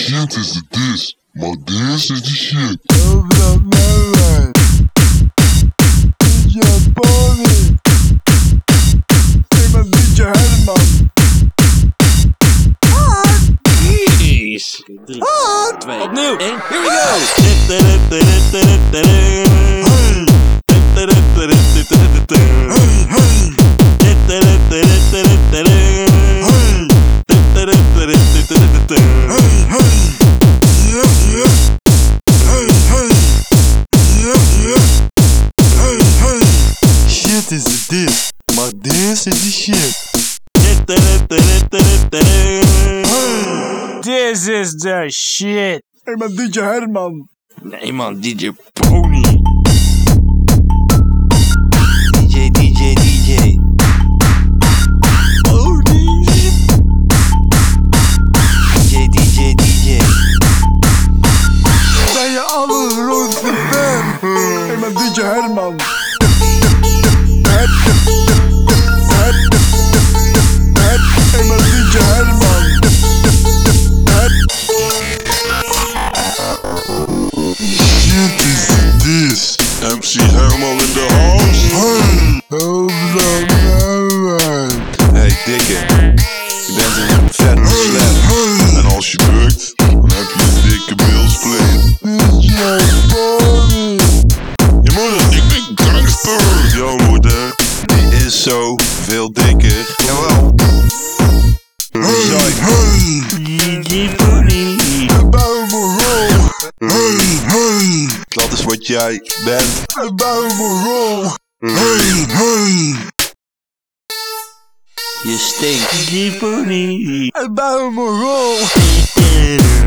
shit is this? Maar this is the shit. DJ Pony. Ik ben DJ Herman. Jeez. 3, 2, opnieuw. 1, here we go. Shit is this, maar this is the shit. This is the shit. Ik ben DJ Herman. Nee man, DJ Pony. DJ Pony. DJ Ben je allergrootste fan? Ik ben DJ Herman. Ik ben DJ Herman. Shit is this? MC Herman in the house. Hey dikke, je bent een vette slap. En als je drukt, dan heb je een dikke bilspleen. Je moeder, ik ben gangster. Jouw moeder, die is zo veel dikker. Jawel. DJ Pony. Bouw me rol. Dat is wat jij bent. Bouw me rol. Je stinkt. DJ Pony. Bouw me rol.